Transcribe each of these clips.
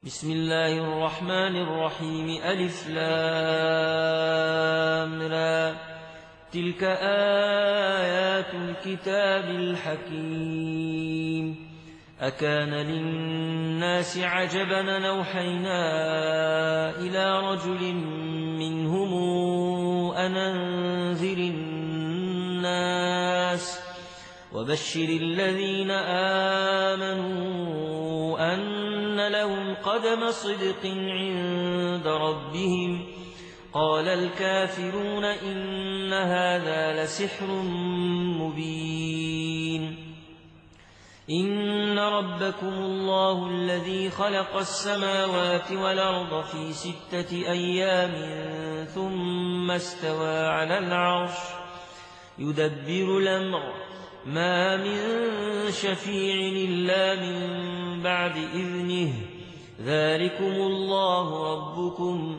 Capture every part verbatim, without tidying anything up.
بسم الله الرحمن الرحيم ألف لام را تلك آيات الكتاب الحكيم أكان للناس عجبا نوحينا إلى رجل منهم أن أنذر الناس وبشر الذين آمنوا أن لهم قدم صدق عند ربهم قال الكافرون إن هذا لسحر مبين إن ربكم الله الذي خلق السماوات والأرض في ستة أيام ثم استوى على العرش يدبر الأمر ما من شفيع إلا من بعد إذنه ذلكم الله ربكم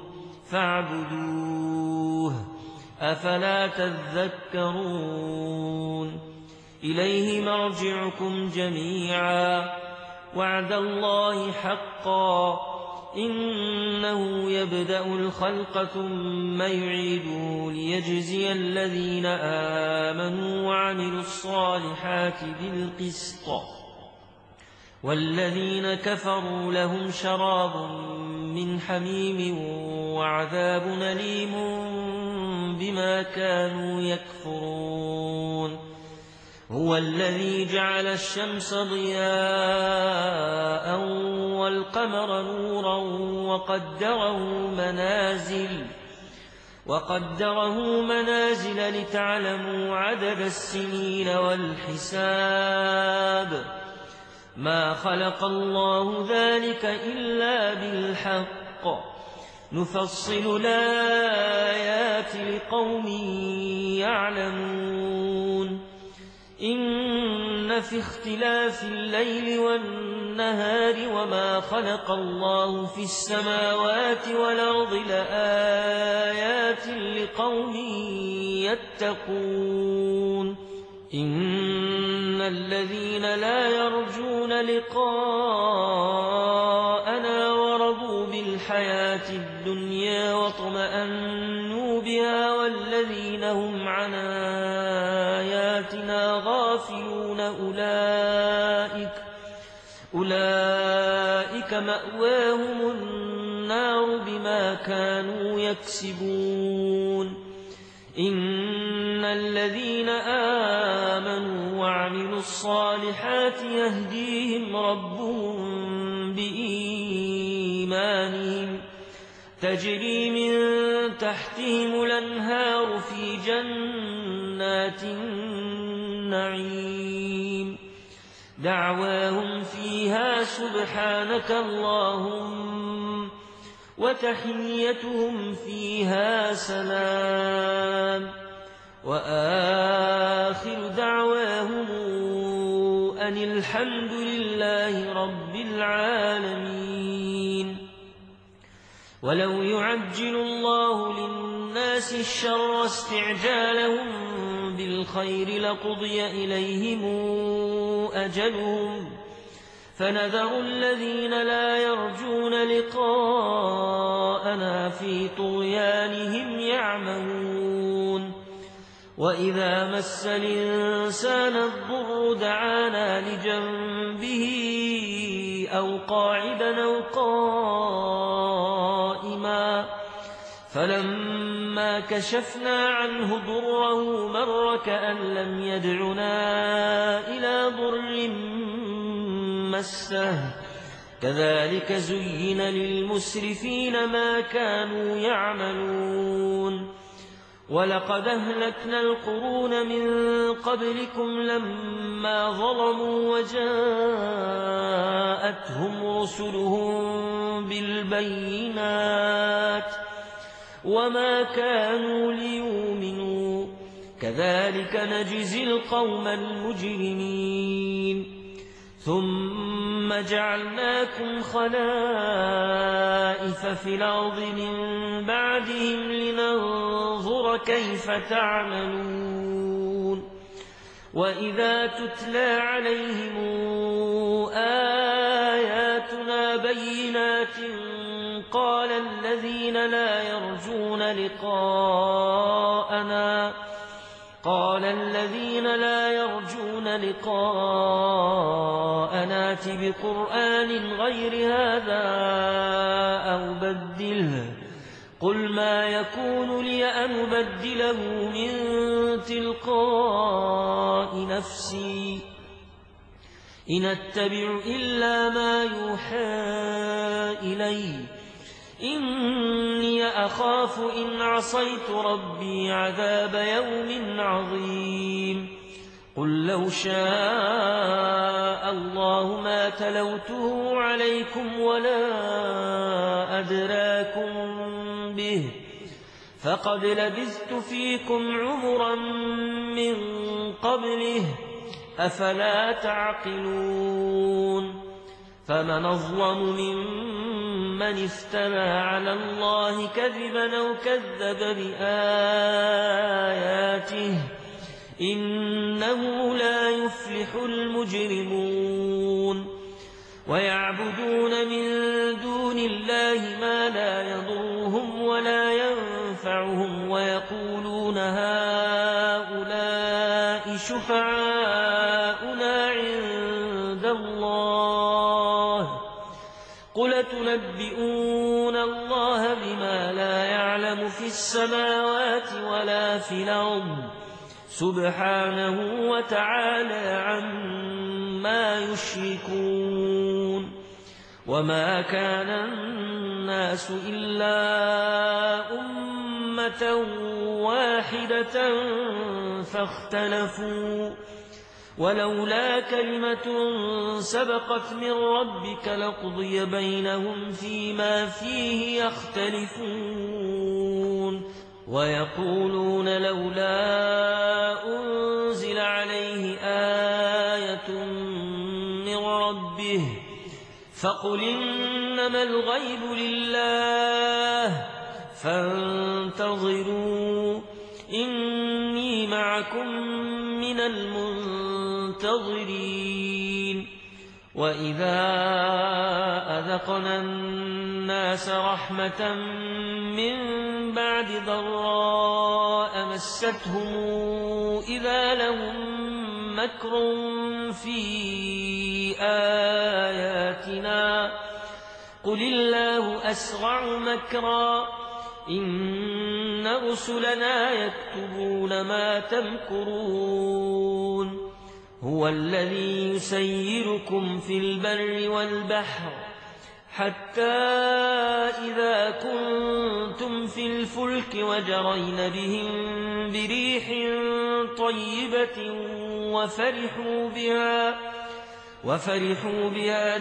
فاعبدوه أفلا تذكرون إليه مرجعكم جميعا وعد الله حقا إنه يبدأ الخلق ثم يعيده ليجزي الذين آمنوا وعملوا الصالحات بالقسط والذين كفروا لهم شراب من حميم وعذاب أليم بما كانوا يكفرون هو الذي جعل الشمس ضياء والقمر نورا وقدره منازل وقدره منازل لتعلموا عدد السنين والحساب ما خلق الله ذلك إلا بالحق نفصل الآيات لقوم يعلمون إن في اختلاف الليل والنهار وما خلق الله في السماوات والأرض لآيات لقوم يتقون إن الذين لا يرجون لقاءنا ورضوا بالحياة الدنيا واطمأنوا بها والذين هم عن آياتنا غافلون أولئك أولئك مأواهم النار بما كانوا يكسبون إن الذين آمنوا وعملوا الصالحات يهديهم ربهم بإيمانهم تجري من تحتهم الأنهار في جنات النعيم دعواهم فيها سبحانك اللهم وتحيتهم فيها سلام وآخر دعواهم أن الحمد لله رب العالمين ولو يعجل الله للناس الشر استعجالهم بالخير لقضي إليهم أجلهم فنذر الذين لا يرجون لقاءنا في طغيانهم يعمهون وإذا مس الإنسان الضر دعانا لجنبه أو قاعدا أو قائما فلما كشفنا عنه ضره مر كأن لم يدعنا إلى ضر مسه كذلك زين للمسرفين ما كانوا يعملون ولقد أهلكنا القرون من قبلكم لما ظلموا وجاءتهم رسلهم بالبينات وما كانوا ليؤمنوا كذلك نجزي القوم المجرمين ثم جعلناكم خلائف في الأرض من بعدهم لننظر كيف تعملون وإذا تتلى عليهم آياتنا بينات قال الذين لا يرجون لقاءنا قال الذين لا يرجون لقاءنا ائت بقرآن غير هذا أو بدله قل ما يكون لي أن أبدله من تلقاء نفسي إن أتبع إلا ما يوحى إلي إني أخاف إن عصيت ربي عذاب يوم عظيم قل لو شاء الله ما تلوته عليكم ولا أدراكم به فقد لبثت فيكم عمرا من قبله أفلا تعقلون فمن أظلم ممن افترى على الله كذبا أو كذب بآياته إنه لا يفلح المجرمون ويعبدون من دون الله ما لا يضرهم ولا ينفعهم ويقولون هؤلاء شفعاؤنا عند الله قل تنبئون الله بما لا يعلم في السماوات ولا في الأرض سبحانه وتعالى عما يشركون وما كان الناس إلا أمة واحدة فاختلفوا ولولا كلمة سبقت من ربك لقضي بينهم فيما فيه يختلفون ويقولون لولا أنزل عليه آية من ربه فقل إنما الغيب لله فانتظروا إني معكم من المنتظرين وإذا أذقنا الناس رحمة من بعد ضراء مستهم إذا لهم مكر في آياتنا قل الله أسرع مكرا إن رسلنا يكتبون ما تمكرون هو الذي يسيركم في البر والبحر حتى إذا كنتم في الفلك وجرين بهم بريح طيبة وفرحوا بها وفرحوا بها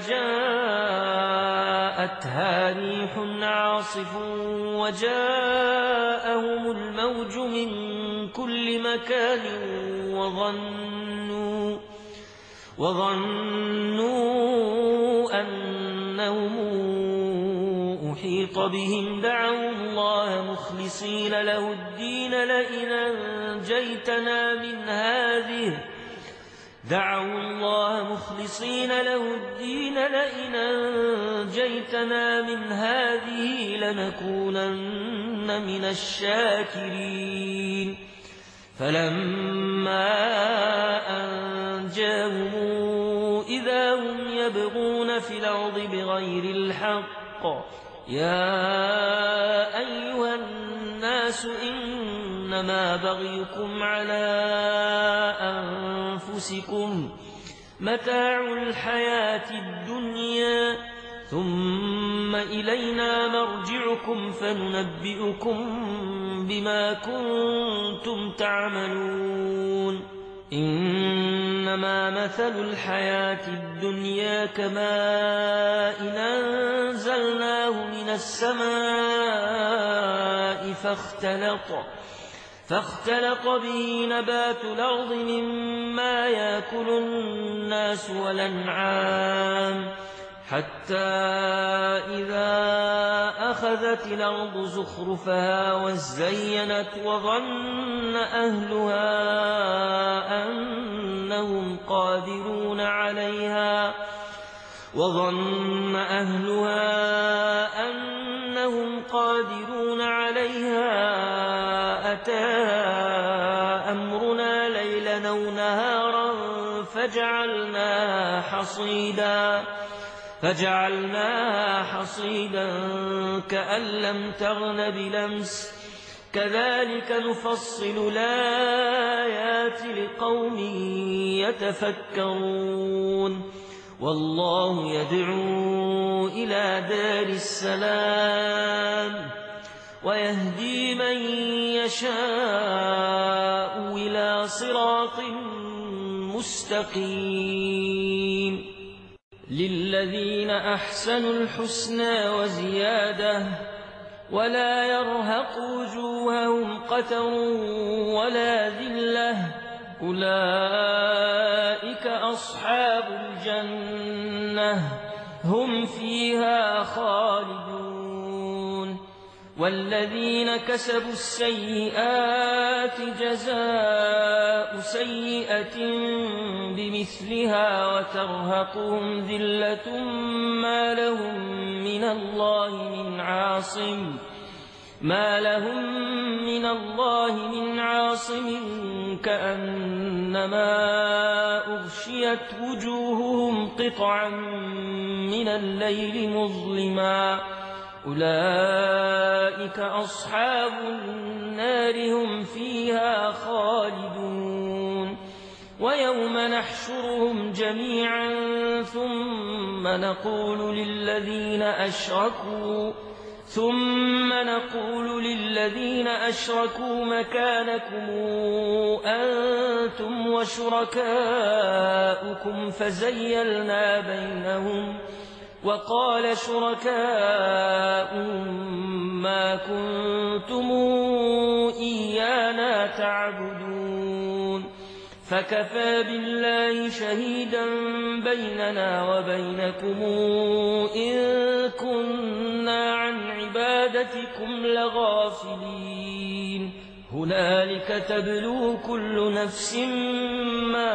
جاءتها ريح عاصف وجاءهم الموج من كل مكان وظنوا وظنوا أنهم أحيط بهم دعوا الله مخلصين له الدين لئن أنجيتنا من هذه دعوا الله مخلصين له الدين لئن أنجيتنا من هذه لنكونن من الشاكرين فلما أنجاهم إذا هم يبغون في الأرض بغير الحق يا أيها الناس إنما بغيكم على أنفسكم متاع الحياة الدنيا ثم إلينا مرجعكم فننبئكم بما كنتم تعملون إنما مثل الحياة الدنيا كماء أنزلناه من السماء فاختلط فاختلط به نبات الأرض مما يأكل الناس والأنعام حتى إذا وأخذت الأرض زخرفها وزينت وظن أهلها أنهم قادرون عليها وظن أهلها أنهم قادرون عليها أتاها أمرنا ليلا أو نهارا فجعلناها حصيدا فجعلناها حصيدا كأن لم تغن بلمس كذلك نفصل الآيات لقوم يتفكرون والله يدعو إلى دار السلام ويهدي من يشاء إلى صراط مستقيم للذين أحسنوا الحسنى وزيادة ولا يرهق وجوههم قتر ولا ذلة أولئك أصحاب الجنة هم فيها خالدون والذين كسبوا السيئات جزاء سيئة بمثلها وترهقهم ذلة ما لهم من الله من عاصم ما لهم من الله من عاصم كأنما أغشيت وجوههم قطعا من الليل مظلما أولئك أصحاب النار هم فيها خالدون ويوم نحشرهم جميعا ثم نقول للذين أشركوا ثم نقول للذين أشركوا مكانكم أنتم وشركاؤكم فزيلنا بينهم وقال شركاؤهم ما كنتم إيانا تعبدون فكفى بالله شهيدا بيننا وبينكم إن كنا عن عبادتكم لغافلين هنالك تبلو كل نفس ما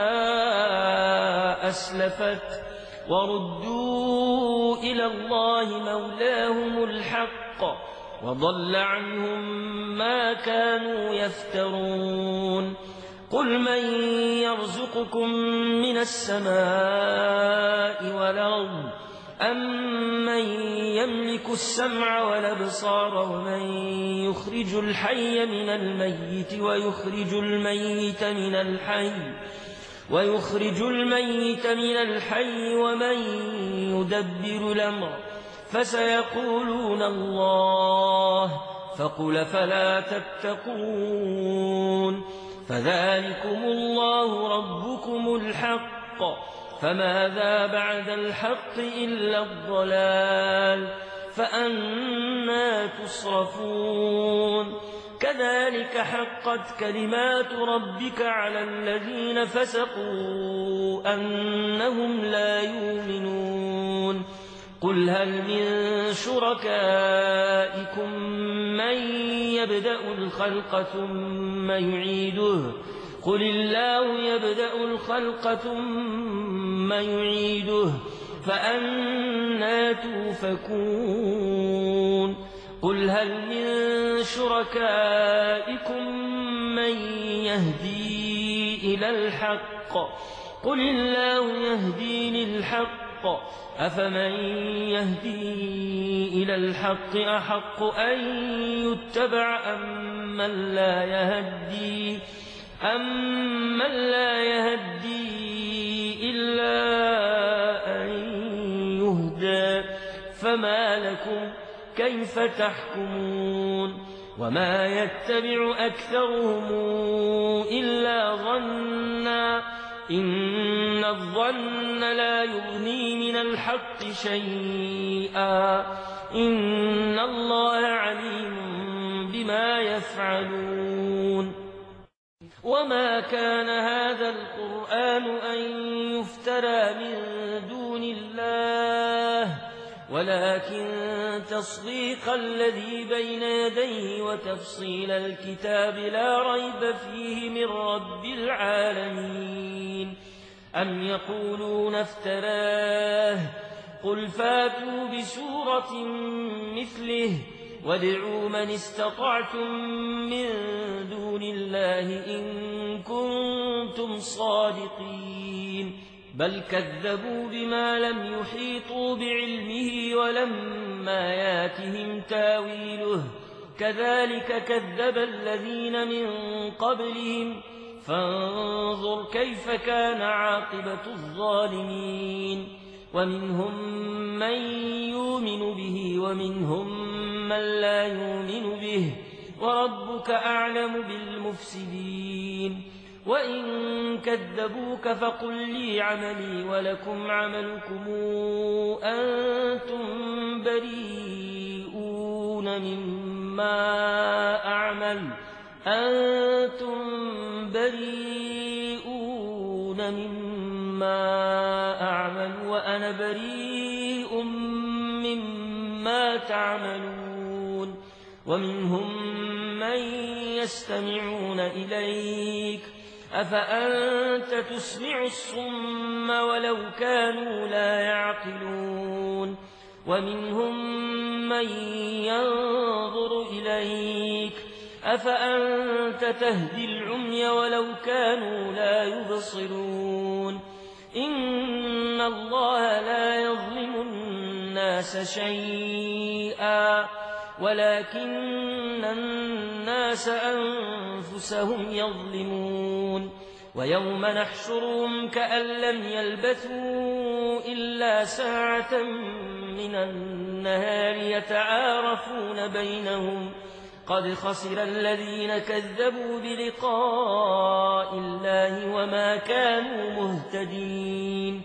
أسلفت وردوا إلى الله مولاهم الحق وضل عنهم ما كانوا يفترون قل من يرزقكم من السماء والأرض أم من يملك السمع والأبصار ومن يخرج الحي من الميت ويخرج الميت من الحي ويخرج الميت من الحي ومن يدبر الأمر فسيقولون الله فقل فلا تتقون فذلكم الله ربكم الحق فماذا بعد الحق إلا الضلال فأنى تصرفون كذلك حقت كلمات ربك على الذين فسقوا أنهم لا يؤمنون قل هل من شركائكم من يبدأ الخلق ثم يعيده قل الله يبدأ الخلق ثم يعيده فأنى توفكون قل هل من شركائكم من يهدي إلى الحق قل الله يهدي للحق أفمن يهدي إلى الحق أحق أن يتبع أم من لا يهدي أم من لا يهدي إلا أن يهدى فما لكم كيف تحكمون وما يتبع أكثرهم إلا ظنا إن الظن لا يغني من الحق شيئا إن الله عليم بما يفعلون وما كان هذا القرآن أن يفترى من دون الله ولكن تصديق الذي بين يديه وتفصيل الكتاب لا ريب فيه من رب العالمين. أم يقولون افتراه قل فاتوا بسورة مثله وادعوا من استطعتم من دون الله إن كنتم صادقين. بل كذبوا بما لم يحيطوا بعلمه ولما ياتهم تاويله كذلك كذب الذين من قبلهم فانظر كيف كان عاقبة الظالمين. ومنهم من يؤمن به ومنهم من لا يؤمن به وربك أعلم بالمفسدين. وإن كذبوك فقل لي عملي ولكم عملكم أنتم بريئون مما أعمل أنتم بريئون مما أعمل وأنا بريء مما تعملون. ومنهم من يستمعون إليك أفأنت تسمع الصم ولو كانوا لا يعقلون. ومنهم من ينظر إليك أفأنت تهدي العمي ولو كانوا لا يبصرون. إن الله لا يظلم الناس شيئا ولكن الناس أنفسهم يظلمون. ويوم نحشرهم كأن لم يلبثوا إلا ساعة من النهار يتعارفون بينهم قد خسر الذين كذبوا بلقاء الله وما كانوا مهتدين.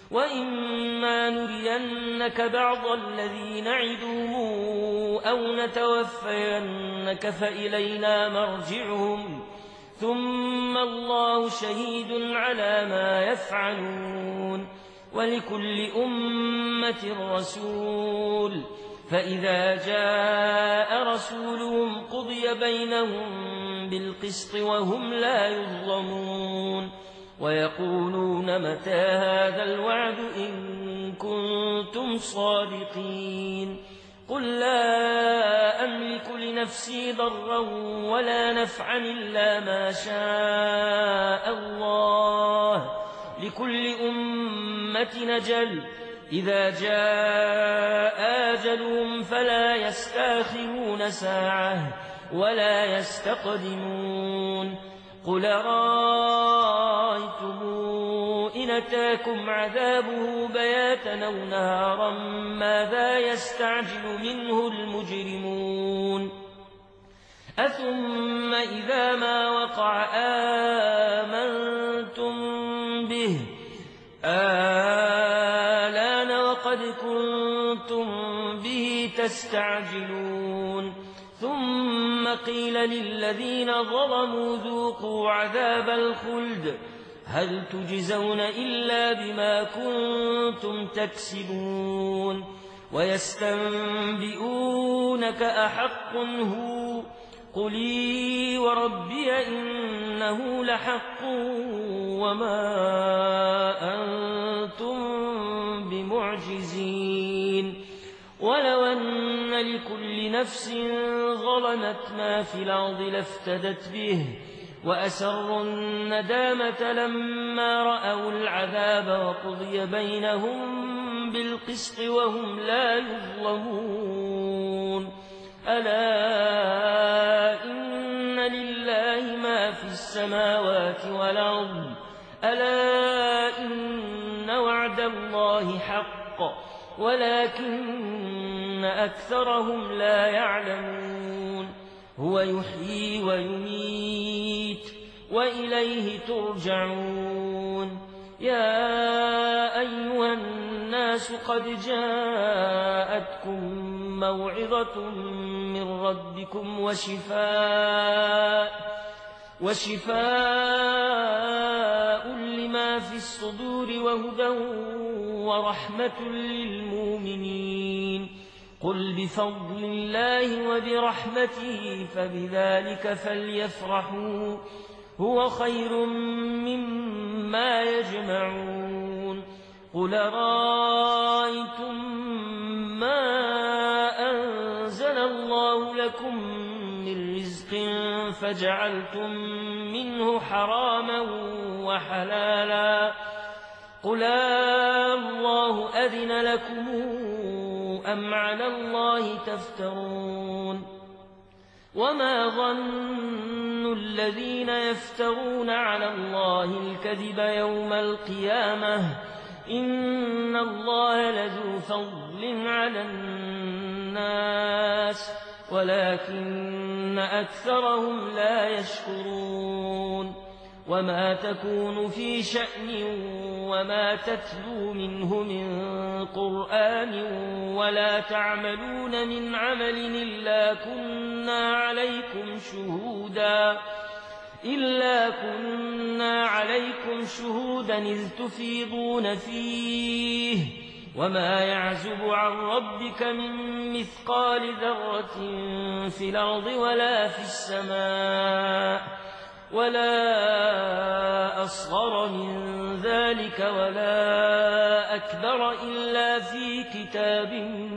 وإما نرينك بعض الذي نعدهم أو نتوفينك فإلينا مرجعهم ثم الله شهيد على ما يفعلون. ولكل أمة رسول فإذا جاء رسولهم قضي بينهم بالقسط وهم لا يظلمون. ويقولون متى هذا الوعد إن كنتم صادقين. قل لا أملك لنفسي ضرا ولا نفعا إلا ما شاء الله لكل أمة أجل إذا جاء أجلهم فلا يستأخرون ساعة ولا يستقدمون. قل رأيتم إن أتاكم عذابه بياتا أو نهارا ماذا يستعجل منه المجرمون. أثم إذا ما وقع آمنتم به آلان وقد كنتم به تستعجلون. ثم قيل للذين ظلموا ذوقوا عذاب الخلد هل تجزون إلا بما كنتم تكسبون. ويستنبئونك أحق هو قلي وربي إنه لحق وما أنتم بمعجزين. ولو أن لكل نفس ظلمت ما في الأرض لافتدت به وأسروا الندامة لما رأوا العذاب وقضي بينهم بالقسط وهم لا يظلمون. ألا إن لله ما في السماوات والأرض ألا إن وعد الله حق ولكن أكثرهم لا يعلمون. هو يحيي ويميت وإليه ترجعون. يا أيها الناس قد جاءتكم موعظة من ربكم وشفاء وشفاء لما في الصدور وهدى ورحمة للمؤمنين قل بفضل الله وبرحمته فبذلك فليفرحوا هو خير مما يجمعون قل رأيتم ما أنزل الله لكم من رزق فجعلتم منه حراما وحلالا قل الله أذن لكم أم على الله تفترون وما ظن الذين يفترون على الله الكذب يوم القيامة إن الله لذو فضل على الناس ولكن أكثرهم لا يشكرون وما تكون في شأن وما تتلو منه من قرآن ولا تعملون من عمل إلا كنا عليكم شهودا إلا كنا عليكم شهودا إذ تفيضون فيه وما يعزب عن ربك من مثقال ذرة في الأرض ولا في السماء ولا أصغر من ذلك ولا أكبر إلا في كتاب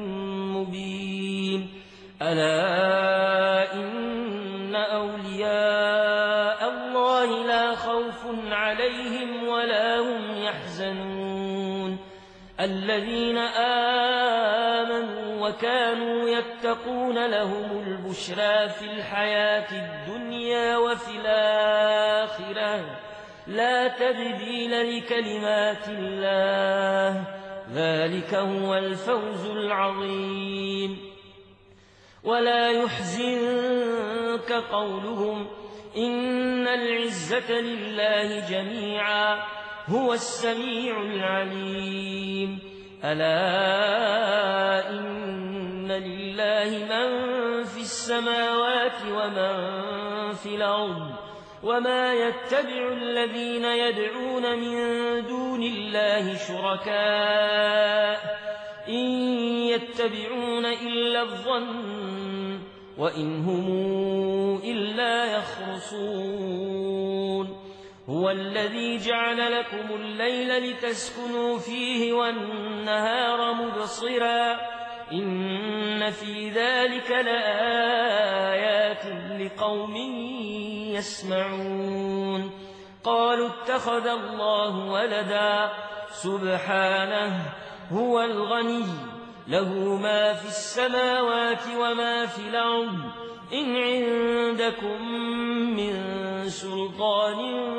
مبين ألا إن أولياء الله لا خوف عليهم ولا هم يحزنون الذين آمنوا وكانوا يتقون لهم البشرى في الحياة الدنيا وفي الآخرة لا تبديل لكلمات الله ذلك هو الفوز العظيم ولا يحزنك قولهم إن العزة لله جميعا هو السميع العليم ألا إن لله من في السماوات ومن في الأرض وما يتبع الذين يدعون من دون الله شركاء إن يتبعون إلا الظن وإن هم إلا يخرصون هو الذي جعل لكم الليل لتسكنوا فيه والنهار مبصرا إن في ذلك لآيات لقوم يسمعون قالوا اتخذ الله ولدا سبحانه هو الغني له ما في السماوات وما في الأرض إن عندكم من سلطان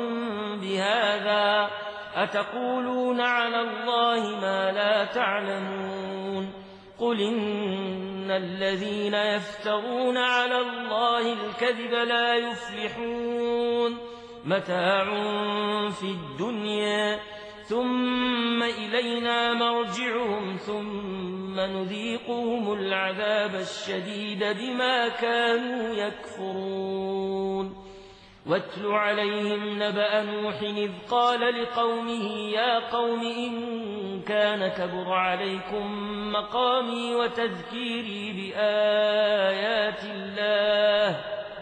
بهذا أتقولون على الله ما لا تعلمون قل إن الذين يفترون على الله الكذب لا يفلحون متاع في الدنيا ثم إلينا مرجعهم ثم نذيقهم العذاب الشديد بما كانوا يكفرون واتل عليهم نبأ نوح إذ قال لقومه يا قوم إن كان كبر عليكم مقامي وتذكيري بآيات الله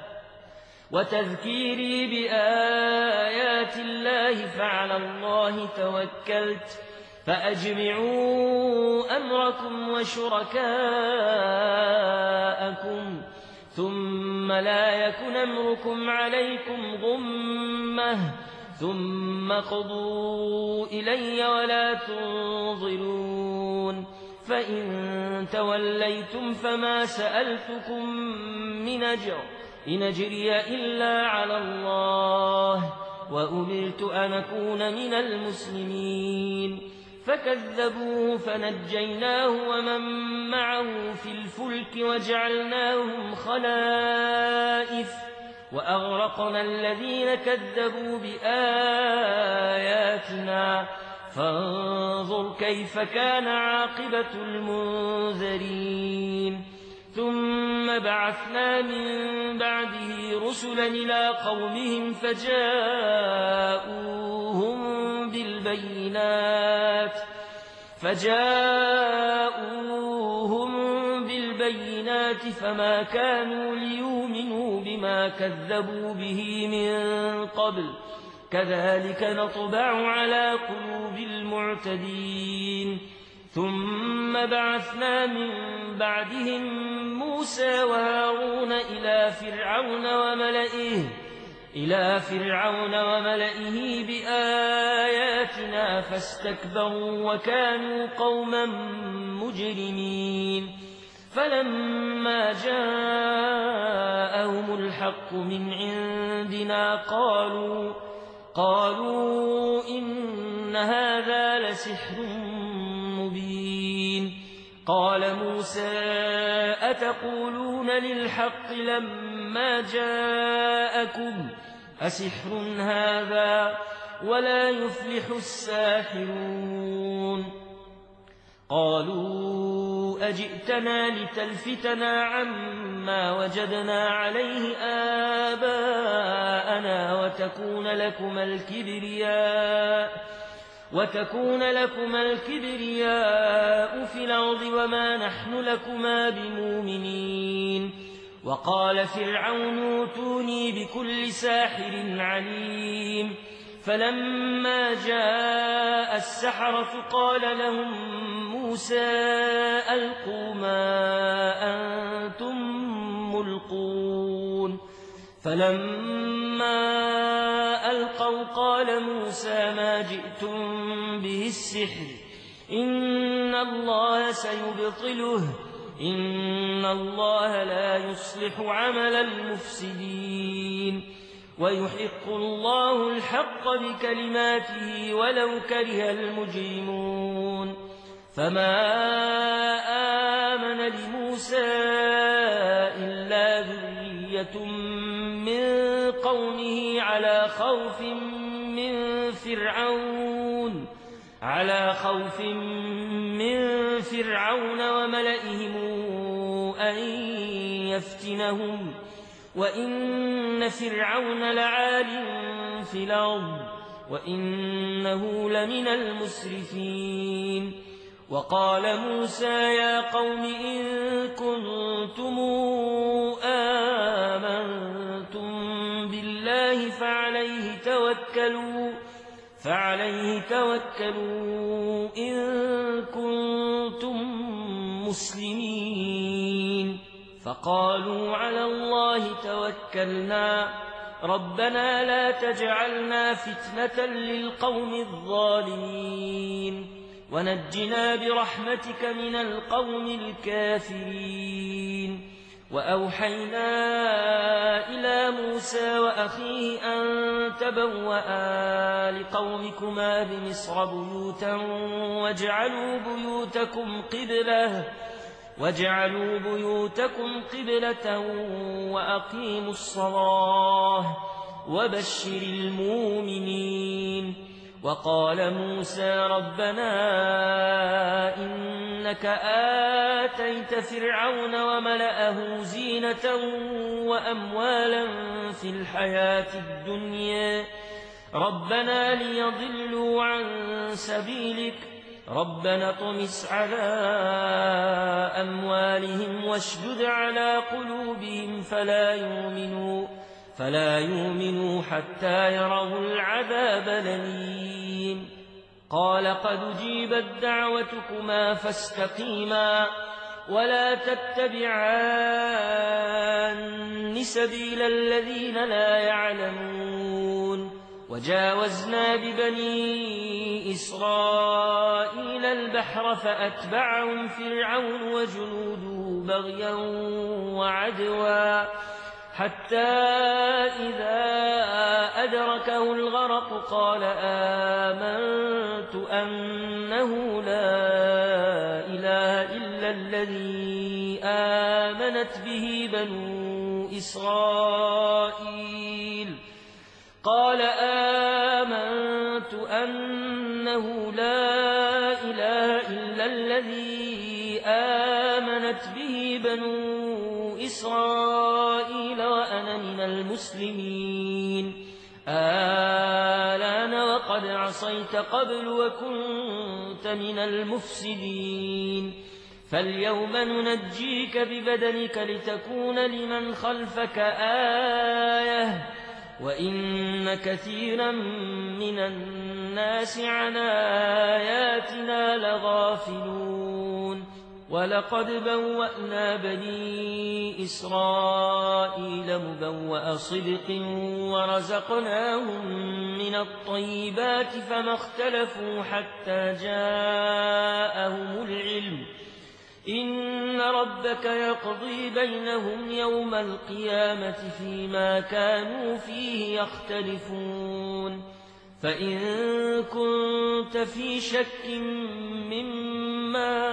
وتذكيري بآيات الله فعلى الله توكلت فأجمعوا أمركم وشركاءكم ثم لا يكن أمركم عليكم غمة ثم قضوا إلي ولا تنظرون فإن توليتم فما سألتكم من أجر إن أجري إلا على الله وأمرت أن أكون من المسلمين فكذبوه فنجيناه ومن معه في الفلك وجعلناهم خلائف وأغرقنا الذين كذبوا بآياتنا فانظر كيف كان عاقبة المنذرين ثم بعثنا من بعده رسلا إلى قومهم فجاءوهم بالبينات فجاءوهم بالبينات فما كانوا ليؤمنوا بما كذبوا به من قبل كذلك نطبع على قلوب المعتدين ثم بعثنا من بعدهم موسى وهارون إلى فرعون وملئه إلى فرعون وملئه بآياتنا فاستكبروا وكانوا قوما مجرمين فلما جاءهم الحق من عندنا قالوا قالوا إن هذا لسحر مبين قال موسى أتقولون للحق لما جاءكم أسحر هذا ولا يفلح الساحرون قالوا أجئتنا لتلفتنا عما وجدنا عليه آباءنا وتكون لكما الكبرياء وتكون لكما الكبرياء في الأرض وما نحن لكما بمؤمنين وقال فرعون اوتوني بكل ساحر عليم فلما جاء السحرة قال لهم موسى ألقوا ما أنتم ملقون فلما ألقوا قال موسى ما جئتم به السحر إن الله سيبطله إن الله لا يصلح عمل المفسدين ويحق الله الحق بكلماته ولو كره المجرمون فما آمن لموسى إلا ذرية من قومه على خوف من فرعون على خوف من فرعون وملئهم أن يفتنهم وإن فرعون لعال في الأرض وإنه لمن المسرفين وقال موسى يا قوم إن كنتم آمنتم بالله فعليه توكلوا فعليه توكلوا إن كنتم مسلمين فقالوا على الله توكلنا ربنا لا تجعلنا فتنة للقوم الظالمين ونجنا برحمتك من القوم الكافرين وأوحينا إلى موسى وأخيه أن تبوأ لقومكما بمصر بيوتا واجعلوا بيوتكم قبلة واجعلوا بيوتكم قبلة وأقيموا الصلاة وبشر المؤمنين وقال موسى ربنا إنك آتيت فرعون وملأه زينة وأموالا في الحياة الدنيا ربنا ليضلوا عن سبيلك ربنا طمس على أموالهم واشدد على قلوبهم فلا يؤمنوا فلا يؤمنوا حتى يروا العذاب الأليم قال قد أجيبت دعوتكما فاستقيما ولا تتبعان سبيل الذين لا يعلمون وجاوزنا ببني إسرائيل البحر فأتبعهم فرعون وجنوده بغيا وعدوا حتى إذا أدركه الغرق قال آمنت أنه لا إله إلا الذي آمنت به بنو إسرائيل قال آمنت أنه لا إله إلا الذي آمنت به بنو بنو إسرائيل وأنا من المسلمين آلان وقد عصيت قبل وكنت من المفسدين فاليوم ننجيك ببدنك لتكون لمن خلفك آية وإن كثيرا من الناس عن آياتنا لغافلون ولقد بوأنا بني إسرائيل مبوأ صدق ورزقناهم من الطيبات فما اختلفوا حتى جاءهم العلم إن ربك يقضي بينهم يوم القيامة فيما كانوا فيه يختلفون فإن كنت في شك مما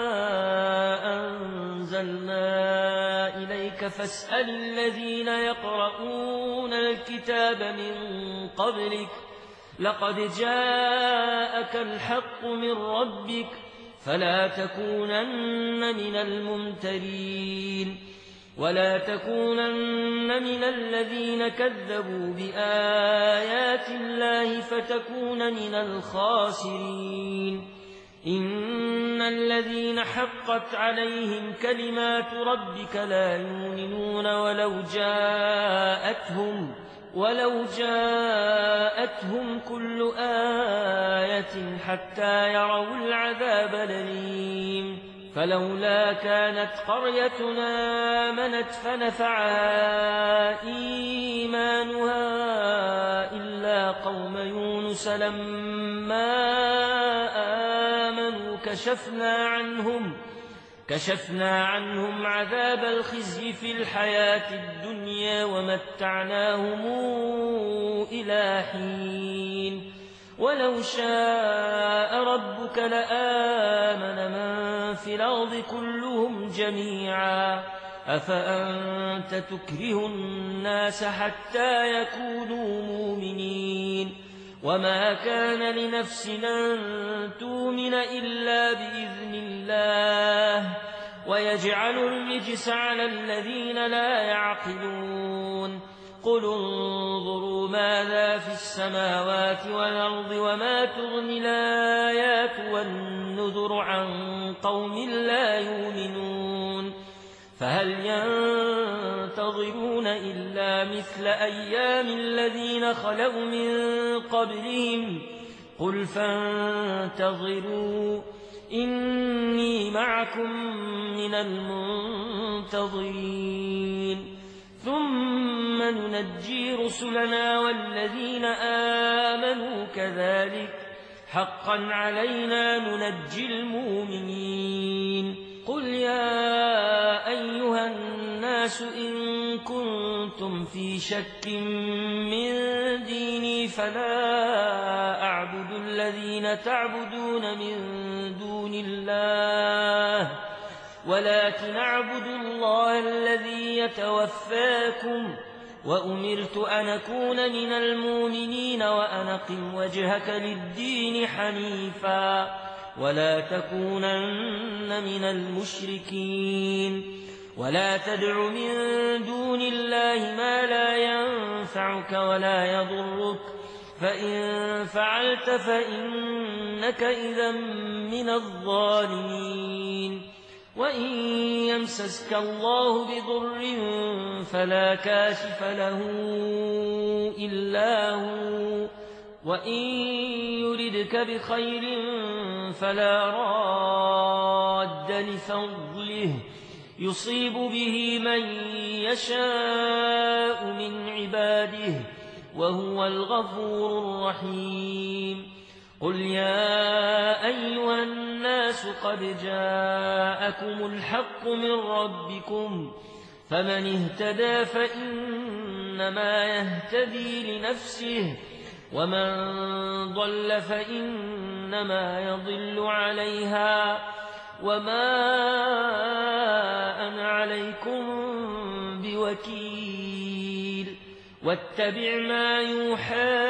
أنزلنا إليك فاسأل الذين يقرؤون الكتاب من قبلك لقد جاءك الحق من ربك فلا تكونن من الممترين ولا تكونن من الذين كذبوا بآيات الله فتكون من الخاسرين إن الذين حقت عليهم كلمات ربك لا يؤمنون ولو جاءتهم ولو جاءتهم كل آية حتى يروا العذاب الأليم فلولا كانت قريتنا آمنت فنفعها إيمانها إلا قوم يونس لما آمنوا كشفنا عنهم كشفنا عنهم عذاب الخزي في الحياة الدنيا ومتعناهم إلى حين ولو شاء ربك لآمن من في الأرض كلهم جميعا أفأنت تكره الناس حتى يكونوا مؤمنين وما كان لنفس أن تؤمن إلا بإذن الله ويجعل الرجس على الذين لا يعقلون قل انظروا ماذا في السماوات والأرض وما تغني الآيات والنذر عن قوم لا يؤمنون فهل ينتظرون إلا مثل أيام الذين خلوا من قبلهم قل فانتظروا إني معكم من المنتظرين ثم ننجي رسلنا والذين آمنوا كذلك حقا علينا ننجي المؤمنين قل يا أيها الناس إن كنتم في شك من ديني فلا أعبد الذين تعبدون من دون الله ولكن أعبد الله الذي يتوفاكم وأمرت أن أكون من المؤمنين وأن أقم وجهك للدين حنيفا ولا تكونن من المشركين ولا تدع من دون الله ما لا ينفعك ولا يضرك فإن فعلت فإنك إذا من الظالمين وإن يمسسك الله بضر فلا كاشف له إلا هو وإن يردك بخير فلا راد لفضله يصيب به من يشاء من عباده وهو الغفور الرحيم قل يا أيها الناس قد جاءكم الحق من ربكم فمن اهتدى فإنما يهتدي لنفسه ومن ضل فإنما يضل عليها وما أنا عليكم بوكيل واتبع ما يوحى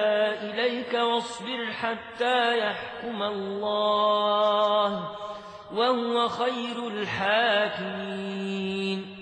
إليك واصبر حتى يحكم الله وهو خير الحاكمين